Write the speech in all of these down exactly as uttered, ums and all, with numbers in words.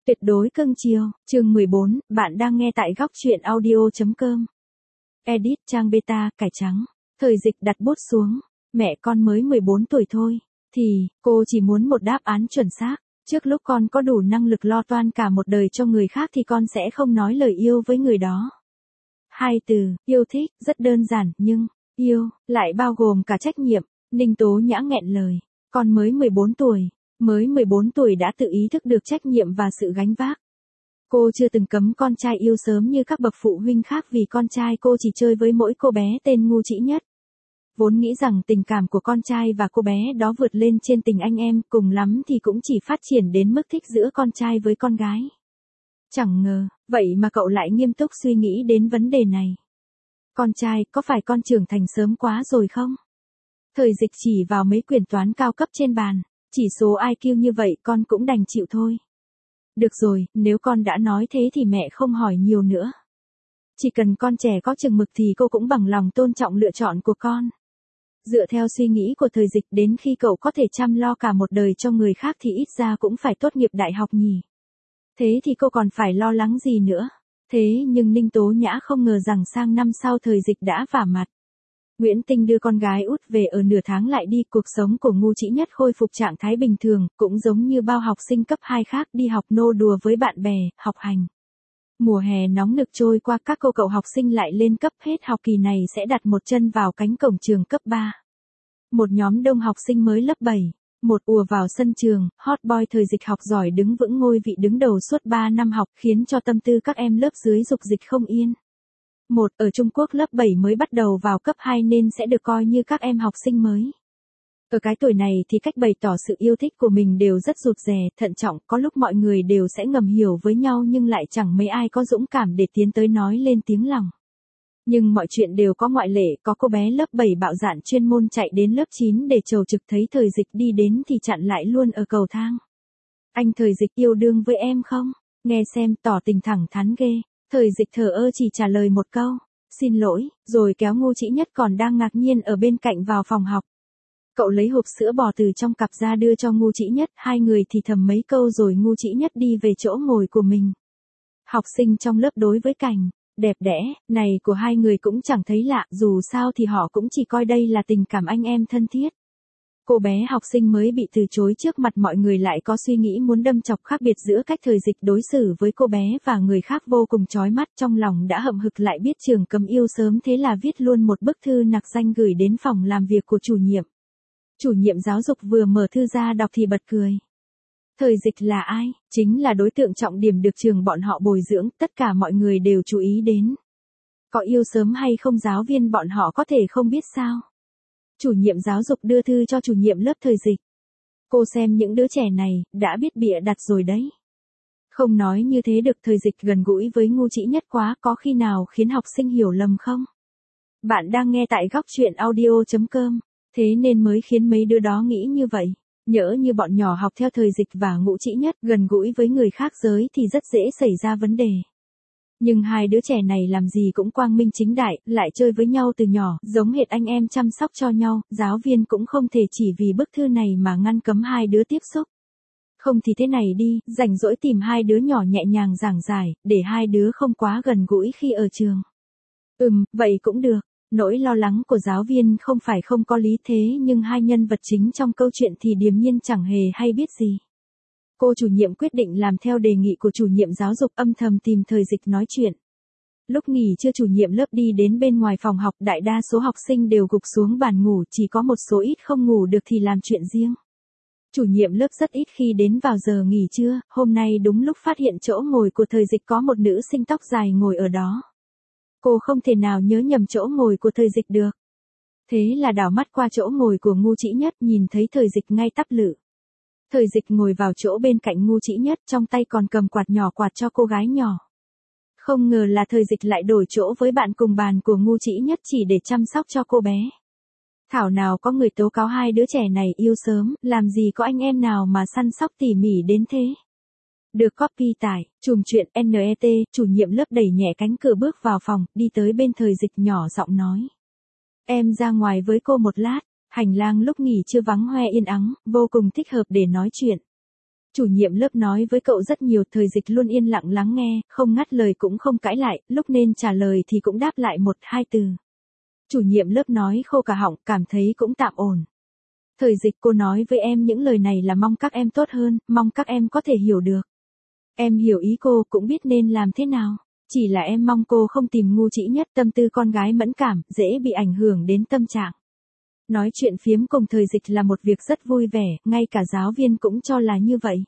Tuyệt đối cưng chiều, chương mười bốn, bạn đang nghe tại góc truyện audio.com. Edit trang beta, cải trắng. Thời Dịch đặt bút xuống. Mẹ con mới mười bốn tuổi thôi. Thì, cô chỉ muốn một đáp án chuẩn xác. Trước lúc con có đủ năng lực lo toan cả một đời cho người khác thì con sẽ không nói lời yêu với người đó. Hai từ, yêu thích, rất đơn giản, nhưng, yêu, lại bao gồm cả trách nhiệm. Ninh Tố Nhã nghẹn lời. Con mới mười bốn tuổi. Mới mười bốn tuổi đã tự ý thức được trách nhiệm và sự gánh vác. Cô chưa từng cấm con trai yêu sớm như các bậc phụ huynh khác vì con trai cô chỉ chơi với mỗi cô bé tên ngu trĩ nhất. Vốn nghĩ rằng tình cảm của con trai và cô bé đó vượt lên trên tình anh em, cùng lắm thì cũng chỉ phát triển đến mức thích giữa con trai với con gái. Chẳng ngờ, vậy mà cậu lại nghiêm túc suy nghĩ đến vấn đề này. Con trai, có phải con trưởng thành sớm quá rồi không? Thời Dịch chỉ vào mấy quyển toán cao cấp trên bàn. Chỉ số i kiu như vậy con cũng đành chịu thôi. Được rồi, nếu con đã nói thế thì mẹ không hỏi nhiều nữa. Chỉ cần con trẻ có chừng mực thì cô cũng bằng lòng tôn trọng lựa chọn của con. Dựa theo suy nghĩ của Thời Dịch, đến khi cậu có thể chăm lo cả một đời cho người khác thì ít ra cũng phải tốt nghiệp đại học nhỉ. Thế thì cô còn phải lo lắng gì nữa. Thế nhưng Ninh Tố Nhã không ngờ rằng sang năm sau Thời Dịch đã vả mặt. Nguyễn Tinh đưa con gái út về ở nửa tháng lại đi, cuộc sống của ngu trĩ nhất khôi phục trạng thái bình thường, cũng giống như bao học sinh cấp hai khác, đi học nô đùa với bạn bè, học hành. Mùa hè nóng nực trôi qua, các cô cậu học sinh lại lên cấp, hết học kỳ này sẽ đặt một chân vào cánh cổng trường cấp ba. Một nhóm đông học sinh mới lớp bảy, một ùa vào sân trường, hot boy Thời Dịch học giỏi đứng vững ngôi vị đứng đầu suốt ba năm học, khiến cho tâm tư các em lớp dưới dục dịch không yên. Một, ở Trung Quốc lớp bảy mới bắt đầu vào cấp hai nên sẽ được coi như các em học sinh mới. Ở cái tuổi này thì cách bày tỏ sự yêu thích của mình đều rất rụt rè, thận trọng, có lúc mọi người đều sẽ ngầm hiểu với nhau nhưng lại chẳng mấy ai có dũng cảm để tiến tới nói lên tiếng lòng. Nhưng mọi chuyện đều có ngoại lệ, có cô bé lớp bảy bạo dạn chuyên môn chạy đến lớp chín để chầu trực, thấy Thời Dịch đi đến thì chặn lại luôn ở cầu thang. Anh Thời Dịch yêu đương với em không? Nghe xem, tỏ tình thẳng thắn ghê. Thời Dịch thờ ơ chỉ trả lời một câu, xin lỗi, rồi kéo ngu trĩ nhất còn đang ngạc nhiên ở bên cạnh vào phòng học. Cậu lấy hộp sữa bò từ trong cặp ra đưa cho ngu trĩ nhất, hai người thì thầm mấy câu rồi ngu trĩ nhất đi về chỗ ngồi của mình. Học sinh trong lớp đối với cảnh đẹp đẽ này của hai người cũng chẳng thấy lạ, dù sao thì họ cũng chỉ coi đây là tình cảm anh em thân thiết. Cô bé học sinh mới bị từ chối trước mặt mọi người lại có suy nghĩ muốn đâm chọc khác biệt giữa cách Thời Dịch đối xử với cô bé và người khác vô cùng chói mắt, trong lòng đã hậm hực, lại biết trường cấm yêu sớm, thế là viết luôn một bức thư nặc danh gửi đến phòng làm việc của chủ nhiệm. Chủ nhiệm giáo dục vừa mở thư ra đọc thì bật cười. Thời Dịch là ai? Chính là đối tượng trọng điểm được trường bọn họ bồi dưỡng, tất cả mọi người đều chú ý đến. Có yêu sớm hay không giáo viên bọn họ có thể không biết sao? Chủ nhiệm giáo dục đưa thư cho chủ nhiệm lớp Thời Dịch. Cô xem những đứa trẻ này, đã biết bịa đặt rồi đấy. Không nói như thế được, Thời Dịch gần gũi với ngu trĩ nhất quá, có khi nào khiến học sinh hiểu lầm không? Bạn đang nghe tại góc truyện audio.com, thế nên mới khiến mấy đứa đó nghĩ như vậy. Nhỡ như bọn nhỏ học theo Thời Dịch và ngu trĩ nhất, gần gũi với người khác giới thì rất dễ xảy ra vấn đề. Nhưng hai đứa trẻ này làm gì cũng quang minh chính đại, lại chơi với nhau từ nhỏ, giống hệt anh em chăm sóc cho nhau, giáo viên cũng không thể chỉ vì bức thư này mà ngăn cấm hai đứa tiếp xúc. Không thì thế này đi, rảnh rỗi tìm hai đứa nhỏ nhẹ nhàng giảng giải, để hai đứa không quá gần gũi khi ở trường. Ừm, vậy cũng được. Nỗi lo lắng của giáo viên không phải không có lý, thế nhưng hai nhân vật chính trong câu chuyện thì điềm nhiên chẳng hề hay biết gì. Cô chủ nhiệm quyết định làm theo đề nghị của chủ nhiệm giáo dục, âm thầm tìm Thời Dịch nói chuyện. Lúc nghỉ trưa chủ nhiệm lớp đi đến bên ngoài phòng học, đại đa số học sinh đều gục xuống bàn ngủ, chỉ có một số ít không ngủ được thì làm chuyện riêng. Chủ nhiệm lớp rất ít khi đến vào giờ nghỉ trưa, hôm nay đúng lúc phát hiện chỗ ngồi của Thời Dịch có một nữ sinh tóc dài ngồi ở đó. Cô không thể nào nhớ nhầm chỗ ngồi của Thời Dịch được. Thế là đảo mắt qua chỗ ngồi của ngu trĩ nhất, nhìn thấy Thời Dịch ngay tắp lự. Thời Dịch ngồi vào chỗ bên cạnh ngu trĩ nhất, trong tay còn cầm quạt nhỏ quạt cho cô gái nhỏ. Không ngờ là Thời Dịch lại đổi chỗ với bạn cùng bàn của ngu trĩ nhất chỉ để chăm sóc cho cô bé. Thảo nào có người tố cáo hai đứa trẻ này yêu sớm, làm gì có anh em nào mà săn sóc tỉ mỉ đến thế. Được copy tải, chùm chuyện net, chủ nhiệm lớp đẩy nhẹ cánh cửa bước vào phòng, đi tới bên Thời Dịch nhỏ giọng nói. Em ra ngoài với cô một lát. Hành lang lúc nghỉ trưa vắng hoe yên ắng, vô cùng thích hợp để nói chuyện. Chủ nhiệm lớp nói với cậu rất nhiều, Thời Dịch luôn yên lặng lắng nghe, không ngắt lời cũng không cãi lại, lúc nên trả lời thì cũng đáp lại một hai từ. Chủ nhiệm lớp nói khô cả họng, cảm thấy cũng tạm ổn. Thời Dịch, cô nói với em những lời này là mong các em tốt hơn, mong các em có thể hiểu được. Em hiểu ý cô, cũng biết nên làm thế nào. Chỉ là em mong cô không tìm ngu trĩ nhất, tâm tư con gái mẫn cảm, dễ bị ảnh hưởng đến tâm trạng. Nói chuyện phiếm cùng Thời Dịch là một việc rất vui vẻ, ngay cả giáo viên cũng cho là như vậy.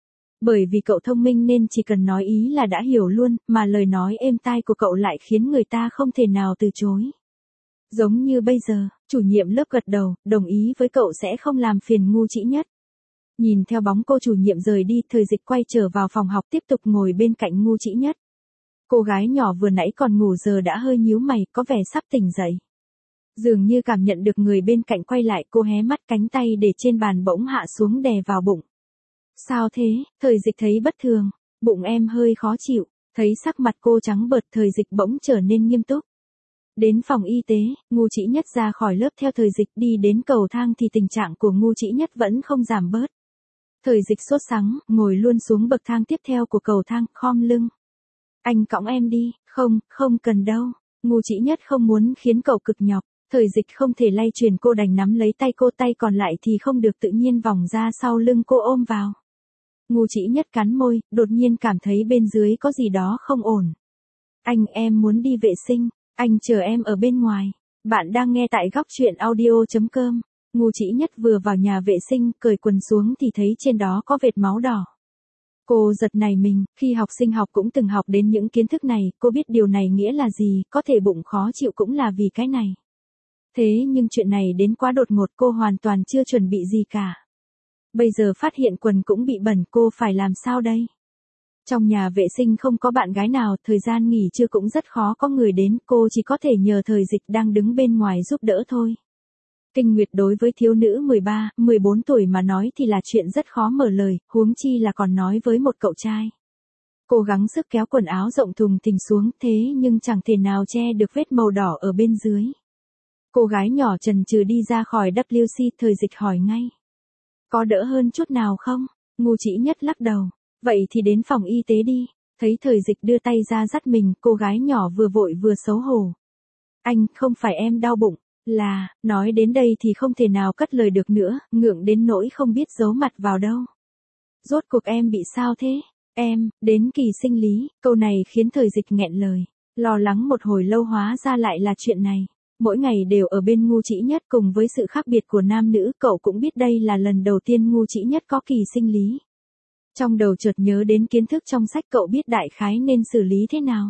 Bởi vì cậu thông minh nên chỉ cần nói ý là đã hiểu luôn, mà lời nói êm tai của cậu lại khiến người ta không thể nào từ chối. Giống như bây giờ, chủ nhiệm lớp gật đầu, đồng ý với cậu sẽ không làm phiền ngu trĩ nhất. Nhìn theo bóng cô chủ nhiệm rời đi, Thời Dịch quay trở vào phòng học tiếp tục ngồi bên cạnh ngu trĩ nhất. Cô gái nhỏ vừa nãy còn ngủ giờ đã hơi nhíu mày, có vẻ sắp tỉnh dậy. Dường như cảm nhận được người bên cạnh quay lại, cô hé mắt, cánh tay để trên bàn bỗng hạ xuống đè vào bụng. Sao thế? Thời Dịch thấy bất thường. Bụng em hơi khó chịu. Thấy sắc mặt cô trắng bợt, Thời Dịch bỗng trở nên nghiêm túc. Đến phòng y tế, ngu trĩ nhất ra khỏi lớp theo Thời Dịch đi đến cầu thang thì tình trạng của ngu trĩ nhất vẫn không giảm bớt. Thời Dịch sốt sắng, ngồi luôn xuống bậc thang tiếp theo của cầu thang, khom lưng. Anh cõng em đi. Không, không cần đâu. Ngu trĩ nhất không muốn khiến cậu cực nhọc. Thời Dịch không thể lay chuyển cô, đành nắm lấy tay cô, tay còn lại thì không được tự nhiên vòng ra sau lưng cô ôm vào. Ngu trĩ nhất cắn môi, đột nhiên cảm thấy bên dưới có gì đó không ổn. Anh, em muốn đi vệ sinh. Anh chờ em ở bên ngoài. Bạn đang nghe tại góc truyện audio chấm com. Ngu trĩ nhất vừa vào nhà vệ sinh, cởi quần xuống thì thấy trên đó có vệt máu đỏ. Cô giật nảy mình, khi học sinh học cũng từng học đến những kiến thức này, cô biết điều này nghĩa là gì, có thể bụng khó chịu cũng là vì cái này. Thế nhưng chuyện này đến quá đột ngột, cô hoàn toàn chưa chuẩn bị gì cả. Bây giờ phát hiện quần cũng bị bẩn, cô phải làm sao đây? Trong nhà vệ sinh không có bạn gái nào, thời gian nghỉ trưa cũng rất khó có người đến, cô chỉ có thể nhờ Thời Dịch đang đứng bên ngoài giúp đỡ thôi. Kinh nguyệt đối với thiếu nữ mười ba, mười bốn tuổi mà nói thì là chuyện rất khó mở lời, huống chi là còn nói với một cậu trai. Cô gắng sức kéo quần áo rộng thùng thình xuống, thế nhưng chẳng thể nào che được vết màu đỏ ở bên dưới. Cô gái nhỏ chần chừ đi ra khỏi W C, Thời Dịch hỏi ngay. Có đỡ hơn chút nào không? Ngu trĩ nhất lắc đầu. Vậy thì đến phòng y tế đi. Thấy Thời Dịch đưa tay ra dắt mình, cô gái nhỏ vừa vội vừa xấu hổ. Anh, không phải em đau bụng, là, nói đến đây thì không thể nào cất lời được nữa, ngượng đến nỗi không biết giấu mặt vào đâu. Rốt cuộc em bị sao thế? Em, đến kỳ sinh lý, câu này khiến Thời Dịch nghẹn lời. Lo lắng một hồi lâu hóa ra lại là chuyện này. Mỗi ngày đều ở bên ngu trĩ nhất, cùng với sự khác biệt của nam nữ, cậu cũng biết đây là lần đầu tiên ngu trĩ nhất có kỳ sinh lý. Trong đầu chợt nhớ đến kiến thức trong sách, cậu biết đại khái nên xử lý thế nào.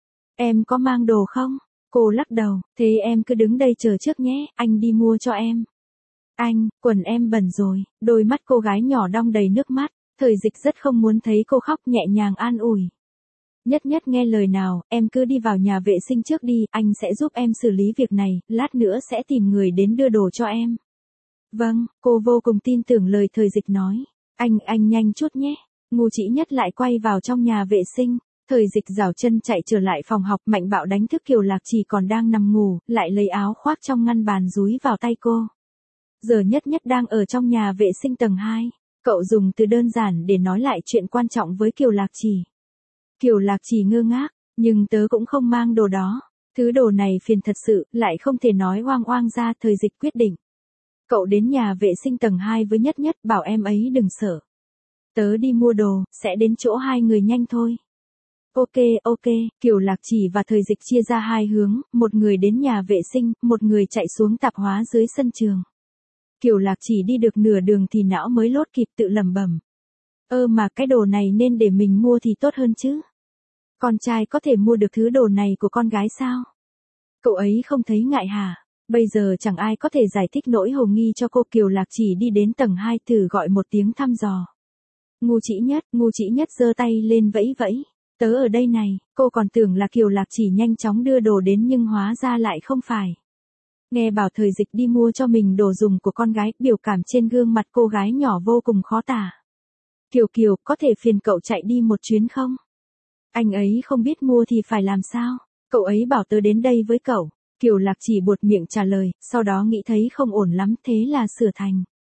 Em có mang đồ không? Cô lắc đầu, thế em cứ đứng đây chờ trước nhé, anh đi mua cho em. Anh, quần em bẩn rồi. Đôi mắt cô gái nhỏ đong đầy nước mắt. Thời Dịch rất không muốn thấy cô khóc, nhẹ nhàng an ủi. Nhất nhất nghe lời nào, em cứ đi vào nhà vệ sinh trước đi, anh sẽ giúp em xử lý việc này, lát nữa sẽ tìm người đến đưa đồ cho em. Vâng, cô vô cùng tin tưởng lời Thời Dịch nói. Anh, anh nhanh chút nhé. Ngu trĩ nhất lại quay vào trong nhà vệ sinh. Thời Dịch giảo chân chạy trở lại phòng học, mạnh bạo đánh thức Kiều Lạc Chỉ còn đang nằm ngủ, lại lấy áo khoác trong ngăn bàn dúi vào tay cô. Giờ Nhất Nhất đang ở trong nhà vệ sinh tầng hai. Cậu dùng từ đơn giản để nói lại chuyện quan trọng với Kiều Lạc Chỉ. Kiều Lạc Chỉ ngơ ngác, nhưng tớ cũng không mang đồ đó. Thứ đồ này phiền thật sự, lại không thể nói oang oang ra. Thời Dịch quyết định. Cậu đến nhà vệ sinh tầng hai với Nhất Nhất, bảo em ấy đừng sợ. Tớ đi mua đồ, sẽ đến chỗ hai người nhanh thôi. Ok, ok, Kiều Lạc Chỉ và Thời Dịch chia ra hai hướng, một người đến nhà vệ sinh, một người chạy xuống tạp hóa dưới sân trường. Kiều Lạc Chỉ đi được nửa đường thì não mới lốt kịp, tự lẩm bẩm. Ơ mà cái đồ này nên để mình mua thì tốt hơn chứ. Con trai có thể mua được thứ đồ này của con gái sao? Cậu ấy không thấy ngại hả? Bây giờ chẳng ai có thể giải thích nỗi hồ nghi cho cô. Kiều Lạc Chỉ đi đến tầng hai, thử gọi một tiếng thăm dò. Ngu trĩ nhất, ngu trĩ nhất giơ tay lên vẫy vẫy. Tớ ở đây này. Cô còn tưởng là Kiều Lạc Chỉ nhanh chóng đưa đồ đến nhưng hóa ra lại không phải. Nghe bảo Thời Dịch đi mua cho mình đồ dùng của con gái, biểu cảm trên gương mặt cô gái nhỏ vô cùng khó tả. Kiều Kiều, có thể phiền cậu chạy đi một chuyến không? Anh ấy không biết mua thì phải làm sao? Cậu ấy bảo tớ đến đây với cậu. Kiều Lạc Chỉ buột miệng trả lời, sau đó nghĩ thấy không ổn lắm, thế là sửa thành.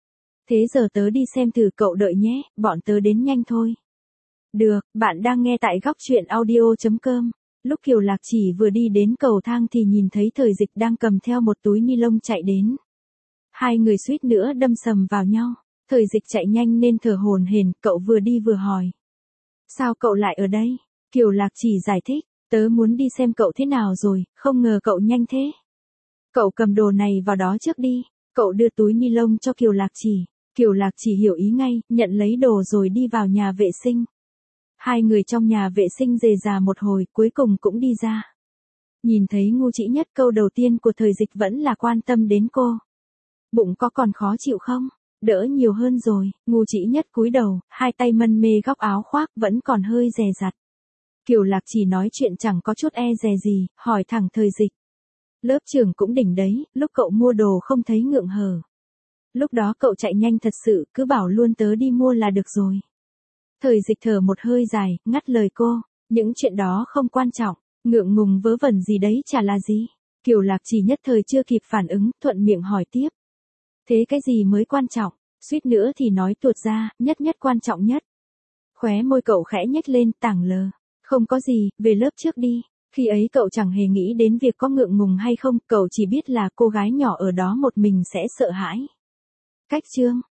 Thế giờ tớ đi xem thử, cậu đợi nhé, bọn tớ đến nhanh thôi. Được, bạn đang nghe tại góc chuyện audio.com. Lúc Kiều Lạc Chỉ vừa đi đến cầu thang thì nhìn thấy Thời Dịch đang cầm theo một túi ni lông chạy đến. Hai người suýt nữa đâm sầm vào nhau. Thời Dịch chạy nhanh nên thở hổn hển, cậu vừa đi vừa hỏi. Sao cậu lại ở đây? Kiều Lạc Chỉ giải thích, tớ muốn đi xem cậu thế nào rồi, không ngờ cậu nhanh thế. Cậu cầm đồ này vào đó trước đi. Cậu đưa túi ni lông cho Kiều Lạc Chỉ. Kiều Lạc Chỉ hiểu ý ngay, nhận lấy đồ rồi đi vào nhà vệ sinh. Hai người trong nhà vệ sinh rề rà một hồi, cuối cùng cũng đi ra. Nhìn thấy Ngu Chỉ Nhất, câu đầu tiên của Thời Dịch vẫn là quan tâm đến cô. Bụng có còn khó chịu không? Đỡ nhiều hơn rồi. Ngu Chỉ Nhất cúi đầu, hai tay mân mê góc áo khoác, vẫn còn hơi dè dặt. Kiều Lạc Chỉ nói chuyện chẳng có chút e dè gì, hỏi thẳng Thời Dịch. Lớp trưởng cũng đỉnh đấy, lúc cậu mua đồ không thấy ngượng hở. Lúc đó cậu chạy nhanh thật sự, cứ bảo luôn tớ đi mua là được rồi. Thời Dịch thở một hơi dài, ngắt lời cô. Những chuyện đó không quan trọng, ngượng ngùng vớ vẩn gì đấy chả là gì. Kiều Lạc Chỉ nhất thời chưa kịp phản ứng, thuận miệng hỏi tiếp. Thế cái gì mới quan trọng? Suýt nữa thì nói tuột ra, nhất nhất quan trọng nhất. Khóe môi cậu khẽ nhếch lên, tảng lờ. Không có gì, về lớp trước đi. Khi ấy cậu chẳng hề nghĩ đến việc có ngượng ngùng hay không, cậu chỉ biết là cô gái nhỏ ở đó một mình sẽ sợ hãi. Cách chương